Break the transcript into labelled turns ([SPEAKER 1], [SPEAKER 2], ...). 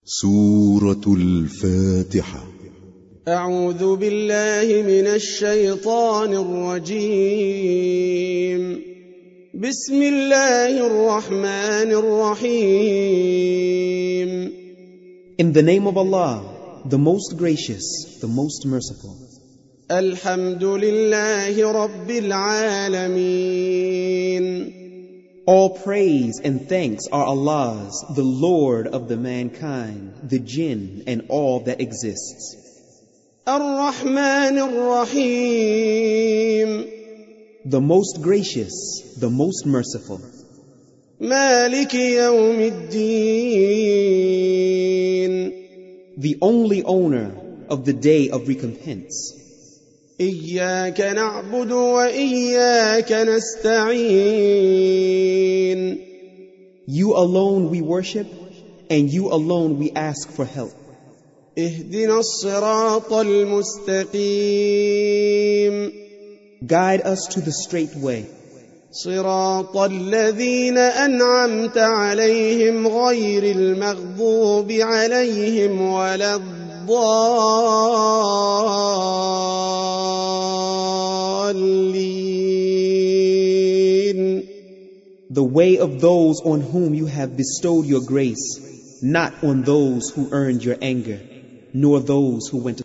[SPEAKER 1] سورة الفاتحة.
[SPEAKER 2] أعوذ بالله من الشيطان الرجيم. بسم الله الرحمن الرحيم.
[SPEAKER 3] In the name of Allah, the most gracious, the most merciful.
[SPEAKER 2] الحمد لله رب العالمين.
[SPEAKER 3] All praise and thanks are Allah's, the Lord of the mankind, the jinn, and all that exists.
[SPEAKER 2] الرحمن الرحيم.
[SPEAKER 3] The most gracious, the most merciful.
[SPEAKER 2] مالك يوم الدين.
[SPEAKER 3] The only owner of the day of recompense.
[SPEAKER 2] إياك نعبد وإياك نستعين.
[SPEAKER 3] You alone we worship, and you alone we ask for help.
[SPEAKER 2] اهدنا الصراط المستقيم.
[SPEAKER 3] Guide us to the straight way.
[SPEAKER 2] صراط الذين أنعمت عليهم غير المغضوب عليهم ولا الضالين.
[SPEAKER 3] The way of those on whom you have bestowed your grace, not on those who earned your anger, nor those who went